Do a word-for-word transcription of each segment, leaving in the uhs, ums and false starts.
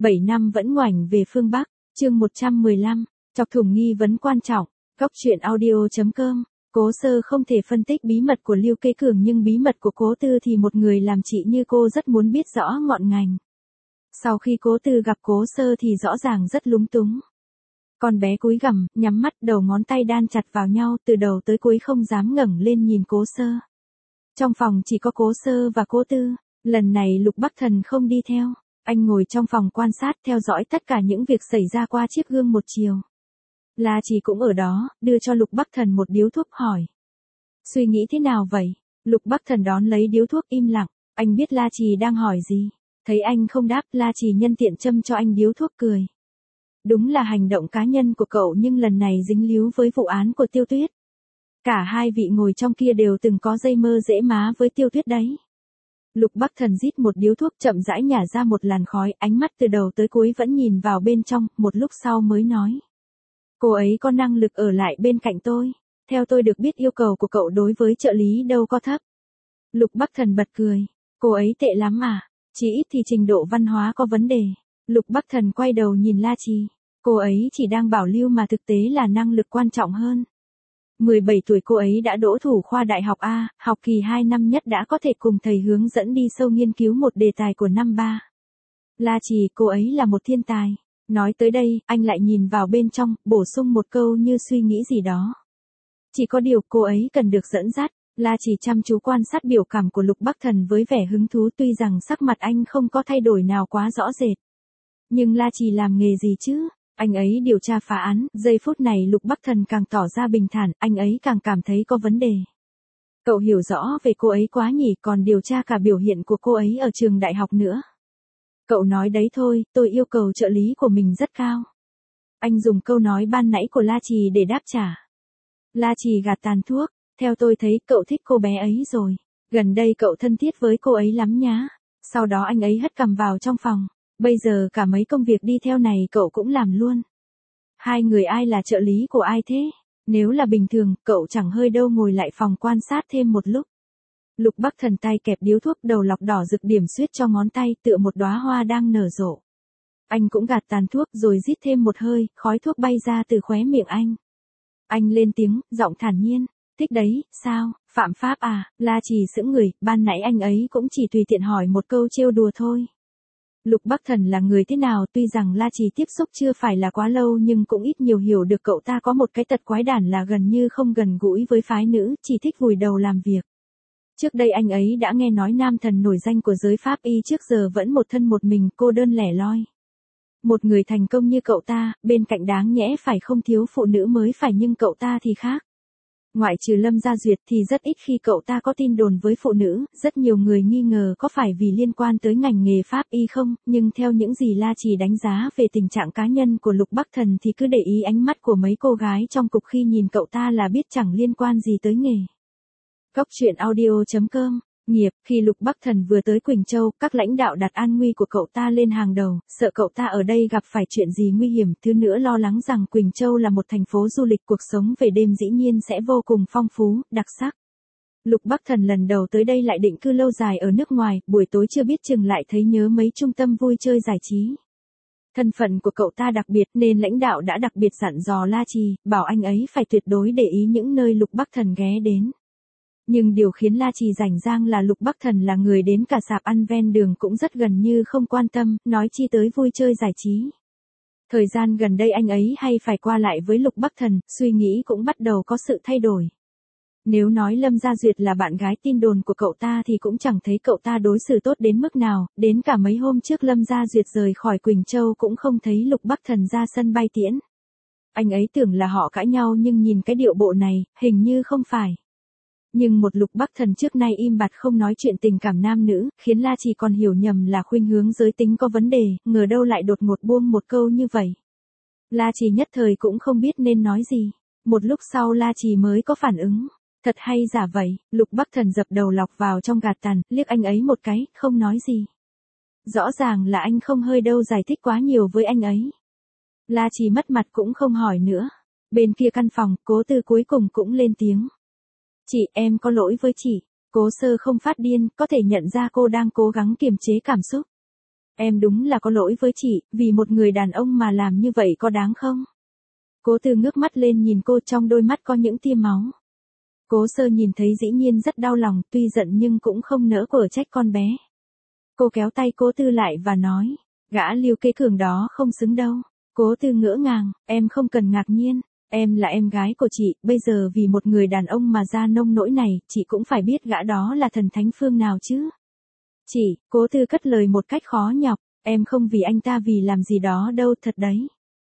bảy năm vẫn ngoảnh về phương Bắc, chương một trăm mười lăm, chọc thủng nghi vấn quan trọng, góc truyện audio chấm com. Cố Sơ không thể phân tích bí mật của Lưu Kế Cường nhưng bí mật của Cố Tư thì một người làm chị như cô rất muốn biết rõ ngọn ngành. Sau khi Cố Tư gặp Cố Sơ thì rõ ràng rất lúng túng. Con bé cúi gằm, nhắm mắt, đầu ngón tay đan chặt vào nhau, từ đầu tới cuối không dám ngẩng lên nhìn Cố Sơ. Trong phòng chỉ có Cố Sơ và Cố Tư, lần này Lục Bắc Thần không đi theo, anh ngồi trong phòng quan sát theo dõi tất cả những việc xảy ra qua chiếc gương một chiều. La Trì cũng ở đó, đưa cho Lục Bắc Thần một điếu thuốc hỏi. Suy nghĩ thế nào vậy? Lục Bắc Thần đón lấy điếu thuốc im lặng, anh biết La Trì đang hỏi gì. Thấy anh không đáp, La Trì nhân tiện châm cho anh điếu thuốc cười. Đúng là hành động cá nhân của cậu nhưng lần này dính líu với vụ án của Tiêu Tuyết. Cả hai vị ngồi trong kia đều từng có dây mơ dễ má với Tiêu Tuyết đấy. Lục Bắc Thần rít một điếu thuốc chậm rãi nhả ra một làn khói, ánh mắt từ đầu tới cuối vẫn nhìn vào bên trong, một lúc sau mới nói. Cô ấy có năng lực ở lại bên cạnh tôi. Theo tôi được biết yêu cầu của cậu đối với trợ lý đâu có thấp. Lục Bắc Thần bật cười. Cô ấy tệ lắm à? Chỉ ít thì trình độ văn hóa có vấn đề. Lục Bắc Thần quay đầu nhìn La Trì. Cô ấy chỉ đang bảo lưu mà thực tế là năng lực quan trọng hơn. mười bảy tuổi cô ấy đã đỗ thủ khoa đại học A, học kỳ hai năm nhất đã có thể cùng thầy hướng dẫn đi sâu nghiên cứu một đề tài của năm ba. La Trì, cô ấy là một thiên tài. Nói tới đây, anh lại nhìn vào bên trong, bổ sung một câu như suy nghĩ gì đó. Chỉ có điều cô ấy cần được dẫn dắt. La Trì chăm chú quan sát biểu cảm của Lục Bắc Thần với vẻ hứng thú, tuy rằng sắc mặt anh không có thay đổi nào quá rõ rệt. Nhưng La Trì làm nghề gì chứ? Anh ấy điều tra phá án, giây phút này Lục Bắc Thần càng tỏ ra bình thản, anh ấy càng cảm thấy có vấn đề. Cậu hiểu rõ về cô ấy quá nhỉ, còn điều tra cả biểu hiện của cô ấy ở trường đại học nữa. Cậu nói đấy thôi, tôi yêu cầu trợ lý của mình rất cao. Anh dùng câu nói ban nãy của La Trì để đáp trả. La Trì gạt tàn thuốc, theo tôi thấy cậu thích cô bé ấy rồi. Gần đây cậu thân thiết với cô ấy lắm nhá. Sau đó anh ấy hất cằm vào trong phòng. Bây giờ cả mấy công việc đi theo này cậu cũng làm luôn. Hai người ai là trợ lý của ai thế? Nếu là bình thường, cậu chẳng hơi đâu ngồi lại phòng quan sát thêm một lúc. Lục Bắc Thần tay kẹp điếu thuốc, đầu lọc đỏ rực điểm xuyết cho ngón tay, tựa một đóa hoa đang nở rộ. Anh cũng gạt tàn thuốc rồi rít thêm một hơi, khói thuốc bay ra từ khóe miệng anh. Anh lên tiếng, giọng thản nhiên. Thích đấy, sao, phạm pháp à? La Trì sững người, ban nãy anh ấy cũng chỉ tùy tiện hỏi một câu trêu đùa thôi. Lục Bắc Thần là người thế nào, tuy rằng La Trì tiếp xúc chưa phải là quá lâu nhưng cũng ít nhiều hiểu được cậu ta có một cái tật quái đản là gần như không gần gũi với phái nữ, chỉ thích vùi đầu làm việc. Trước đây anh ấy đã nghe nói nam thần nổi danh của giới pháp y trước giờ vẫn một thân một mình, cô đơn lẻ loi. Một người thành công như cậu ta, bên cạnh đáng nhẽ phải không thiếu phụ nữ mới phải, nhưng cậu ta thì khác. Ngoại trừ Lâm Gia Duyệt thì rất ít khi cậu ta có tin đồn với phụ nữ, rất nhiều người nghi ngờ có phải vì liên quan tới ngành nghề pháp y không, nhưng theo những gì La Trì đánh giá về tình trạng cá nhân của Lục Bắc Thần thì cứ để ý ánh mắt của mấy cô gái trong cục khi nhìn cậu ta là biết chẳng liên quan gì tới nghề. Góc truyện audio chấm com. Nghiệp, khi Lục Bắc Thần vừa tới Quỳnh Châu, các lãnh đạo đặt an nguy của cậu ta lên hàng đầu, sợ cậu ta ở đây gặp phải chuyện gì nguy hiểm, thứ nữa lo lắng rằng Quỳnh Châu là một thành phố du lịch, cuộc sống về đêm dĩ nhiên sẽ vô cùng phong phú, đặc sắc. Lục Bắc Thần lần đầu tới đây lại định cư lâu dài ở nước ngoài, buổi tối chưa biết chừng lại thấy nhớ mấy trung tâm vui chơi giải trí. Thân phận của cậu ta đặc biệt nên lãnh đạo đã đặc biệt dặn dò La Trì, bảo anh ấy phải tuyệt đối để ý những nơi Lục Bắc Thần ghé đến. Nhưng điều khiến La Trì rảnh rang là Lục Bắc Thần là người đến cả sạp ăn ven đường cũng rất gần như không quan tâm, nói chi tới vui chơi giải trí. Thời gian gần đây anh ấy hay phải qua lại với Lục Bắc Thần, suy nghĩ cũng bắt đầu có sự thay đổi. Nếu nói Lâm Gia Duyệt là bạn gái tin đồn của cậu ta thì cũng chẳng thấy cậu ta đối xử tốt đến mức nào, đến cả mấy hôm trước Lâm Gia Duyệt rời khỏi Quỳnh Châu cũng không thấy Lục Bắc Thần ra sân bay tiễn. Anh ấy tưởng là họ cãi nhau nhưng nhìn cái điệu bộ này, hình như không phải. Nhưng một Lục Bắc Thần trước nay im bặt không nói chuyện tình cảm nam nữ, khiến La Trì còn hiểu nhầm là khuynh hướng giới tính có vấn đề, ngờ đâu lại đột ngột buông một câu như vậy. La Trì nhất thời cũng không biết nên nói gì. Một lúc sau La Trì mới có phản ứng. Thật hay giả vậy, Lục Bắc Thần dập đầu lọc vào trong gạt tàn, liếc anh ấy một cái, không nói gì. Rõ ràng là anh không hơi đâu giải thích quá nhiều với anh ấy. La Trì mất mặt cũng không hỏi nữa. Bên kia căn phòng, Cố Tư cuối cùng cũng lên tiếng. Chị, em có lỗi với chị. Cố Sơ không phát điên, có thể nhận ra cô đang cố gắng kiềm chế cảm xúc. Em đúng là có lỗi với chị, vì một người đàn ông mà làm như vậy có đáng không? Cố Tư ngước mắt lên nhìn cô, trong đôi mắt có những tia máu. Cố Sơ nhìn thấy dĩ nhiên rất đau lòng, tuy giận nhưng cũng không nỡ quở trách con bé. Cô kéo tay Cố Tư lại và nói, gã Lưu Kế Cường đó không xứng đâu. Cố Tư ngỡ ngàng, em không cần ngạc nhiên, em là em gái của chị, bây giờ vì một người đàn ông mà ra nông nỗi này, chị cũng phải biết gã đó là thần thánh phương nào chứ. Chị, Cố Tư cất lời một cách khó nhọc, em không vì anh ta vì làm gì đó đâu, thật đấy.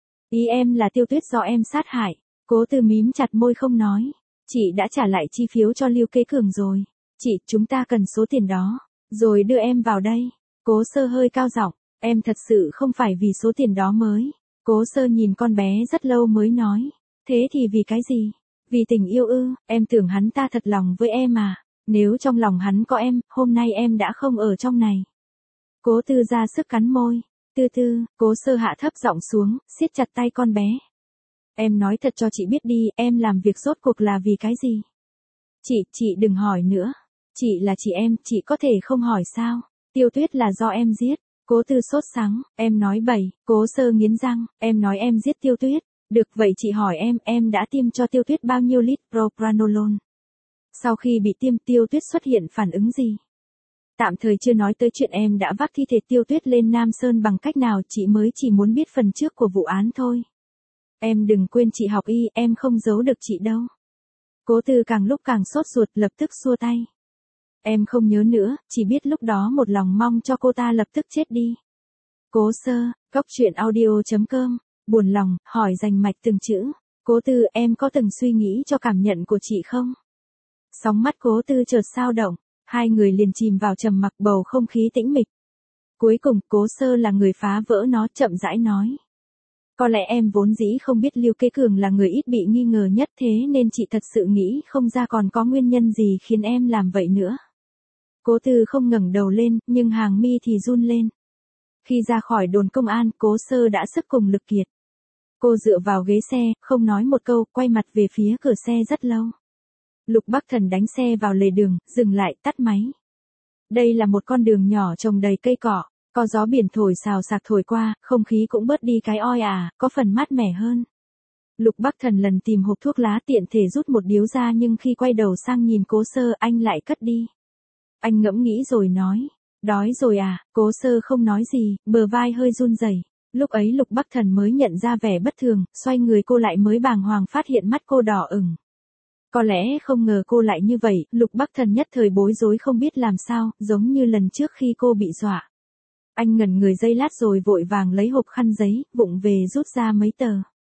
Ý em là Tiêu Tuyết do em sát hại. Cố Tư mím chặt môi không nói. Chị đã trả lại chi phiếu cho Lưu Kế Cường rồi. Chị, chúng ta cần số tiền đó. Rồi đưa em vào đây. Cố Sơ hơi cao giọng, em thật sự không phải vì số tiền đó mới. Cố Sơ nhìn con bé rất lâu mới nói. Thế thì vì cái gì? Vì tình yêu ư, em tưởng hắn ta thật lòng với em à. Nếu trong lòng hắn có em, hôm nay em đã không ở trong này. Cố Tư ra sức cắn môi. Tư Tư, Cố Sơ hạ thấp giọng xuống, siết chặt tay con bé. Em nói thật cho chị biết đi, em làm việc rốt cuộc là vì cái gì? Chị, chị đừng hỏi nữa. Chị là chị em, chị có thể không hỏi sao? Tiêu Tuyết là do em giết. Cố Tư sốt sắng, em nói bậy. Cố Sơ nghiến răng, em nói em giết Tiêu Tuyết. Được vậy chị hỏi em, em đã tiêm cho Tiêu Tuyết bao nhiêu lít propranolol? Sau khi bị tiêm, Tiêu Tuyết xuất hiện phản ứng gì? Tạm thời chưa nói tới chuyện em đã vác thi thể Tiêu Tuyết lên Nam Sơn bằng cách nào, chị mới chỉ muốn biết phần trước của vụ án thôi. Em đừng quên chị học y, em không giấu được chị đâu. Cố Tư càng lúc càng sốt ruột, lập tức xua tay. Em không nhớ nữa, chỉ biết lúc đó một lòng mong cho cô ta lập tức chết đi. Cố Sơ, Cốc Truyện Audio chấm com, buồn lòng, hỏi rành mạch từng chữ. Cố Tư, em có từng suy nghĩ cho cảm nhận của chị không? Sóng mắt Cố Tư chợt dao động, hai người liền chìm vào trầm mặc, bầu không khí tĩnh mịch. Cuối cùng, Cố Sơ là người phá vỡ nó, chậm rãi nói. Có lẽ em vốn dĩ không biết Lưu Kế Cường là người ít bị nghi ngờ nhất, thế nên chị thật sự nghĩ không ra còn có nguyên nhân gì khiến em làm vậy nữa. Cố Tư không ngẩng đầu lên, nhưng hàng mi thì run lên. Khi ra khỏi đồn công an, Cố Sơ đã sức cùng lực kiệt. Cô dựa vào ghế xe, không nói một câu, quay mặt về phía cửa xe rất lâu. Lục Bắc Thần đánh xe vào lề đường, dừng lại, tắt máy. Đây là một con đường nhỏ trồng đầy cây cỏ, có gió biển thổi xào xạc thổi qua, không khí cũng bớt đi cái oi ả, có phần mát mẻ hơn. Lục Bắc Thần lần tìm hộp thuốc lá tiện thể rút một điếu ra, nhưng khi quay đầu sang nhìn Cố Sơ, anh lại cất đi. Anh ngẫm nghĩ rồi nói, đói rồi à? Cố Sơ không nói gì, bờ vai hơi run rẩy. Lúc ấy Lục Bắc Thần mới nhận ra vẻ bất thường, xoay người cô lại mới bàng hoàng phát hiện mắt cô đỏ ửng. Có lẽ không ngờ cô lại như vậy, Lục Bắc Thần nhất thời bối rối không biết làm sao, giống như lần trước khi cô bị dọa. Anh ngẩn người giây lát rồi vội vàng lấy hộp khăn giấy, vụng về rút ra mấy tờ.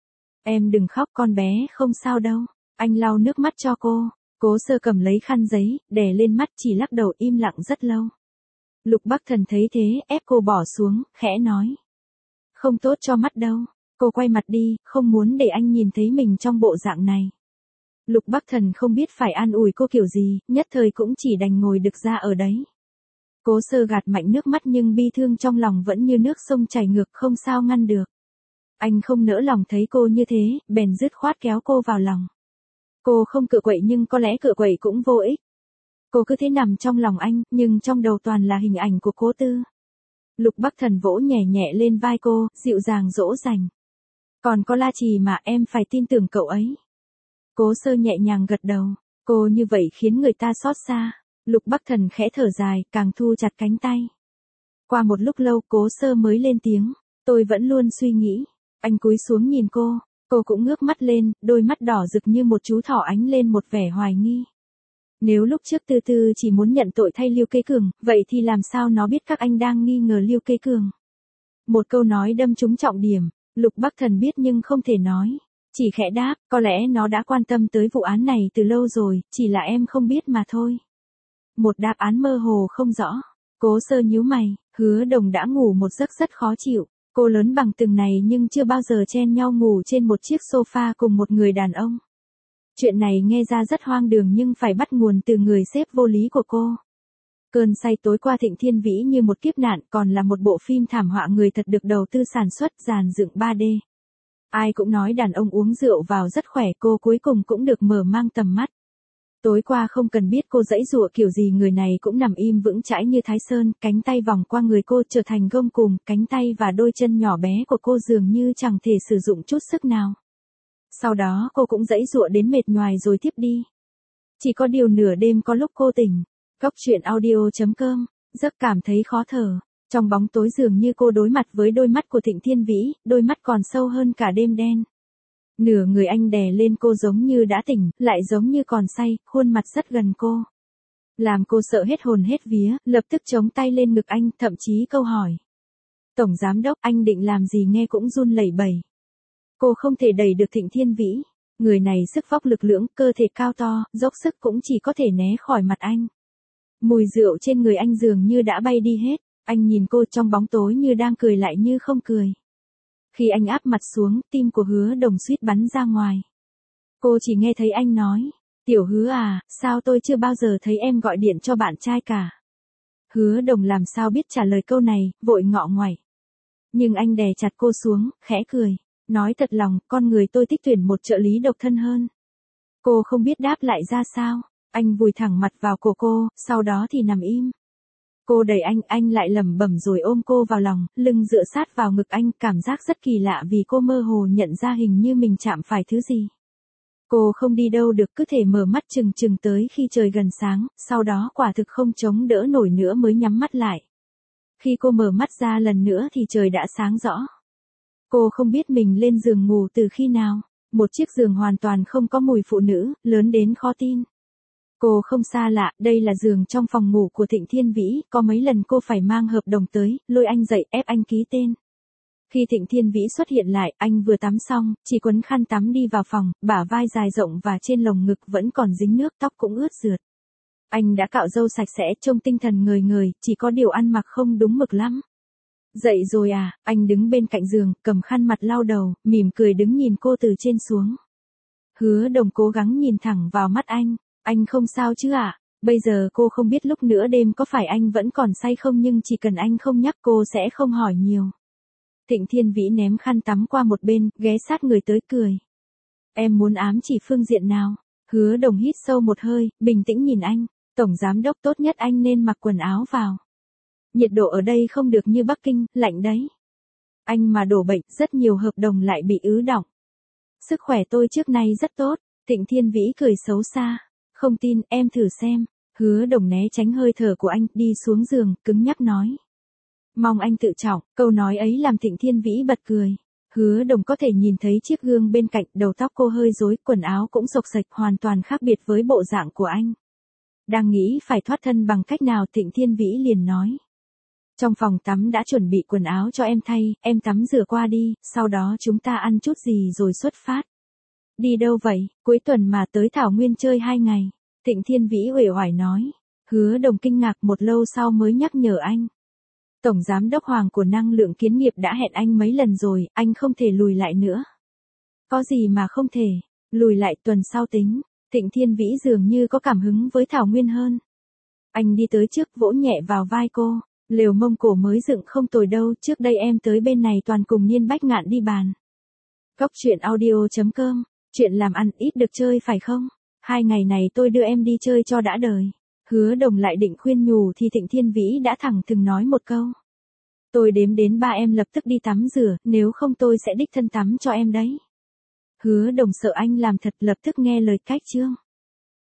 Em đừng khóc, con bé không sao đâu. Anh lau nước mắt cho cô. Cố Sơ cầm lấy khăn giấy, đè lên mắt, chỉ lắc đầu im lặng rất lâu. Lục Bắc Thần thấy thế, ép cô bỏ xuống, khẽ nói. Không tốt cho mắt đâu. Cô quay mặt đi, không muốn để anh nhìn thấy mình trong bộ dạng này. Lục Bắc Thần không biết phải an ủi cô kiểu gì, nhất thời cũng chỉ đành ngồi đực ra ở đấy. Cố Sơ gạt mạnh nước mắt nhưng bi thương trong lòng vẫn như nước sông chảy ngược, không sao ngăn được. Anh không nỡ lòng thấy cô như thế, bèn dứt khoát kéo cô vào lòng. Cô không cựa quậy nhưng có lẽ cựa quậy cũng vô ích. Cô cứ thế nằm trong lòng anh, nhưng trong đầu toàn là hình ảnh của Cố Tư. Lục Bắc Thần vỗ nhẹ nhẹ lên vai cô, dịu dàng dỗ dành. Còn có La Trì mà, em phải tin tưởng cậu ấy. Cố Sơ nhẹ nhàng gật đầu, cô như vậy khiến người ta xót xa. Lục Bắc Thần khẽ thở dài, càng thu chặt cánh tay. Qua một lúc lâu, Cố Sơ mới lên tiếng, tôi vẫn luôn suy nghĩ. Anh cúi xuống nhìn cô, cô cũng ngước mắt lên, đôi mắt đỏ rực như một chú thỏ ánh lên một vẻ hoài nghi. Nếu lúc trước Tư Tư chỉ muốn nhận tội thay Lưu Kế Cường, vậy thì làm sao nó biết các anh đang nghi ngờ Lưu Kế Cường? Một câu nói đâm trúng trọng điểm, Lục Bắc Thần biết nhưng không thể nói. Chỉ khẽ đáp, có lẽ nó đã quan tâm tới vụ án này từ lâu rồi, chỉ là em không biết mà thôi. Một đáp án mơ hồ không rõ. Cố Sơ nhíu mày, Hứa Đồng đã ngủ một giấc rất khó chịu. Cô lớn bằng từng này nhưng chưa bao giờ chen nhau ngủ trên một chiếc sofa cùng một người đàn ông. Chuyện này nghe ra rất hoang đường nhưng phải bắt nguồn từ người sếp vô lý của cô. Cơn say tối qua Thịnh Thiên Vĩ như một kiếp nạn, còn là một bộ phim thảm họa người thật được đầu tư sản xuất dàn dựng ba D. Ai cũng nói đàn ông uống rượu vào rất khỏe, cô cuối cùng cũng được mở mang tầm mắt. Tối qua không cần biết cô giãy giụa kiểu gì người này cũng nằm im vững chãi như Thái Sơn, cánh tay vòng qua người cô trở thành gông cùm, cánh tay và đôi chân nhỏ bé của cô dường như chẳng thể sử dụng chút sức nào. Sau đó cô cũng giãy giụa đến mệt nhoài rồi tiếp đi. Chỉ có điều nửa đêm có lúc cô tỉnh. Góc truyện audio chấm com, giấc cảm thấy khó thở. Trong bóng tối dường như cô đối mặt với đôi mắt của Thịnh Thiên Vĩ, đôi mắt còn sâu hơn cả đêm đen. Nửa người anh đè lên cô giống như đã tỉnh, lại giống như còn say, khuôn mặt rất gần cô. Làm cô sợ hết hồn hết vía, lập tức chống tay lên ngực anh, thậm chí câu hỏi. Tổng giám đốc, anh định làm gì nghe cũng run lẩy bẩy. Cô không thể đẩy được Thịnh Thiên Vĩ. Người này sức vóc lực lưỡng, cơ thể cao to, dốc sức cũng chỉ có thể né khỏi mặt anh. Mùi rượu trên người anh dường như đã bay đi hết. Anh nhìn cô trong bóng tối như đang cười lại như không cười. Khi anh áp mặt xuống, tim của Hứa Đồng suýt bắn ra ngoài. Cô chỉ nghe thấy anh nói, Tiểu Hứa à, sao tôi chưa bao giờ thấy em gọi điện cho bạn trai cả. Hứa Đồng làm sao biết trả lời câu này, vội ngọ ngoảy. Nhưng anh đè chặt cô xuống, khẽ cười, nói thật lòng, con người tôi thích tuyển một trợ lý độc thân hơn. Cô không biết đáp lại ra sao, anh vùi thẳng mặt vào cổ cô, sau đó thì nằm im. Cô đẩy anh, anh lại lẩm bẩm rồi ôm cô vào lòng, lưng dựa sát vào ngực anh, cảm giác rất kỳ lạ vì cô mơ hồ nhận ra hình như mình chạm phải thứ gì. Cô không đi đâu được, cứ thể mở mắt chừng chừng tới khi trời gần sáng, sau đó quả thực không chống đỡ nổi nữa mới nhắm mắt lại. Khi cô mở mắt ra lần nữa thì trời đã sáng rõ. Cô không biết mình lên giường ngủ từ khi nào, một chiếc giường hoàn toàn không có mùi phụ nữ, lớn đến khó tin. Cô không xa lạ, đây là giường trong phòng ngủ của Thịnh Thiên Vĩ, có mấy lần cô phải mang hợp đồng tới, lôi anh dậy, ép anh ký tên. Khi Thịnh Thiên Vĩ xuất hiện lại, anh vừa tắm xong, chỉ quấn khăn tắm đi vào phòng, bả vai dài rộng và trên lồng ngực vẫn còn dính nước, tóc cũng ướt rượt. Anh đã cạo râu sạch sẽ, trông tinh thần ngời ngời, chỉ có điều ăn mặc không đúng mực lắm. Dậy rồi à, anh đứng bên cạnh giường, cầm khăn mặt lau đầu, mỉm cười đứng nhìn cô từ trên xuống. Hứa Đồng cố gắng nhìn thẳng vào mắt anh. Anh không sao chứ ạ? À? Bây giờ cô không biết lúc nửa đêm có phải anh vẫn còn say không, nhưng chỉ cần anh không nhắc cô sẽ không hỏi nhiều. Thịnh Thiên Vĩ ném khăn tắm qua một bên, ghé sát người tới cười. Em muốn ám chỉ phương diện nào? Hứa Đồng hít sâu một hơi, bình tĩnh nhìn anh. Tổng giám đốc, tốt nhất anh nên mặc quần áo vào. Nhiệt độ ở đây không được như Bắc Kinh, lạnh đấy. Anh mà đổ bệnh, rất nhiều hợp đồng lại bị ứ đọng. Sức khỏe tôi trước nay rất tốt. Thịnh Thiên Vĩ cười xấu xa. Không tin, em thử xem. Hứa Đồng né tránh hơi thở của anh, đi xuống giường, cứng nhắc nói. Mong anh tự trọng, câu nói ấy làm Thịnh Thiên Vĩ bật cười. Hứa Đồng có thể nhìn thấy chiếc gương bên cạnh, đầu tóc cô hơi rối, quần áo cũng xộc xệch, hoàn toàn khác biệt với bộ dạng của anh. Đang nghĩ phải thoát thân bằng cách nào, Thịnh Thiên Vĩ liền nói. Trong phòng tắm đã chuẩn bị quần áo cho em thay, em tắm rửa qua đi, sau đó chúng ta ăn chút gì rồi xuất phát. Đi đâu vậy, cuối tuần mà tới Thảo Nguyên chơi hai ngày. Thịnh Thiên Vĩ uể oải nói. Hứa Đồng kinh ngạc một lâu sau mới nhắc nhở anh. Tổng giám đốc Hoàng của năng lượng kiến nghiệp đã hẹn anh mấy lần rồi, anh không thể lùi lại nữa. Có gì mà không thể, lùi lại tuần sau tính. Thịnh Thiên Vĩ dường như có cảm hứng với Thảo Nguyên hơn. Anh đi tới trước vỗ nhẹ vào vai cô. Lều Mông Cổ mới dựng không tồi đâu, trước đây em tới bên này toàn cùng Niên Bách Ngạn đi bàn. Góc truyện audio chấm com, chuyện làm ăn ít được chơi phải không? Hai ngày này tôi đưa em đi chơi cho đã đời. Hứa Đồng lại định khuyên nhủ thì Thịnh Thiên Vĩ đã thẳng thừng nói một câu. Tôi đếm đến ba em lập tức đi tắm rửa, nếu không tôi sẽ đích thân tắm cho em đấy. Hứa Đồng sợ anh làm thật, lập tức nghe lời cách chương.